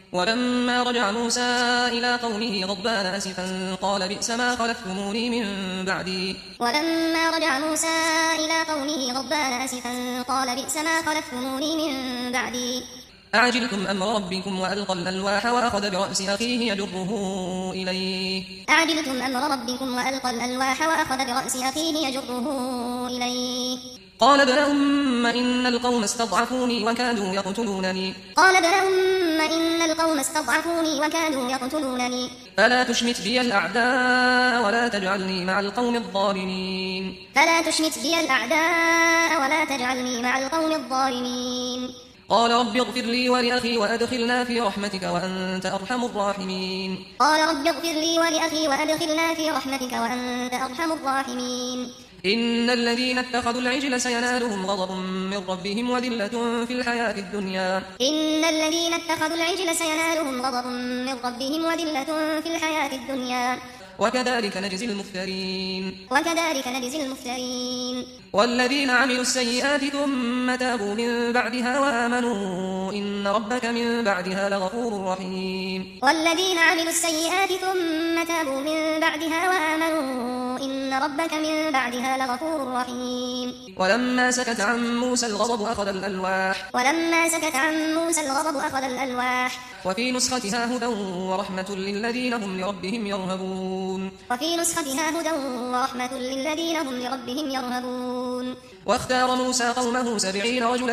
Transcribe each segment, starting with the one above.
ولما رجع موسى إلى قومه غضبان آسفا قال بئس ما خلفتموني من بعدي ولما رجع موسى إلى قومه غضبان آسفا قال بئس ما خلفتموني من بعدي أعجلتم أمر ربكم وألقى الألواح وأخذ برأس أخيه يجره إليه أعجلتم أمر ربكم وألقى الألواح وأخذ برأس أخيه يجره إليه قال ابن أم إن القوم استضعفوني وكادوا يقتلونني قال ابن أم إن القوم استضعفوني وكادوا يقتلونني فلا تشمت بي الأعداء ولا تجعلني مع القوم الظالمين فلا تشمت بي الأعداء ولا تجعلني مع القوم الظالمين قال رب اغفر لي ولأخي وأدخلنا في رحمتك وأنت أرحم الراحمين قال رب اغفر لي ولأخي وأدخلنا في رحمتك وأنت أرحم الراحمين إن الذين اتخذوا العجل سينالهم غضب من ربهم وذلة في الحياة الدنيا إن الذين اتخذوا العجل سينالهم غضب من ربهم وذلة في الحياة الدنيا وكذلك نجزي المفترين وكذلك نجزي المفترين والذين عملوا السيئات ثم تابوا من بعدها وآمنوا إن ربك من بعدها لغفور رحيم والذين عملوا السيئات ثم تابوا من بعدها وآمنوا إن ربك من بعدها لغفور رحيم ولما سكت عن موسى الغضب أخذ الألواح وفي نسختها هدى ورحمة للذين هم لربهم يرهبون واختار موسى قومه 70 رجلا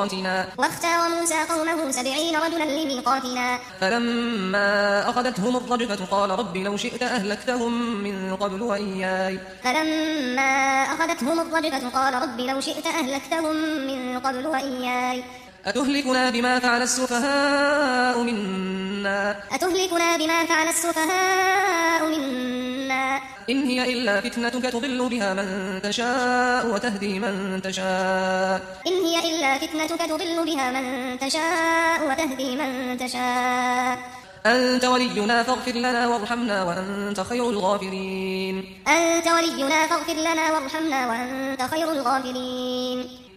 لميقاتنا فلما أخذتهم الرجفة قال رب لو شئت أهلكتهم من قبل وإياي أتهلكنا بما فعل السفهاء منا إن هي إلا فتنتك تضل بها من تشاء وتهدي من تشاء أنت ولينا فاغفر لنا وارحمنا وأنت خير الغافرين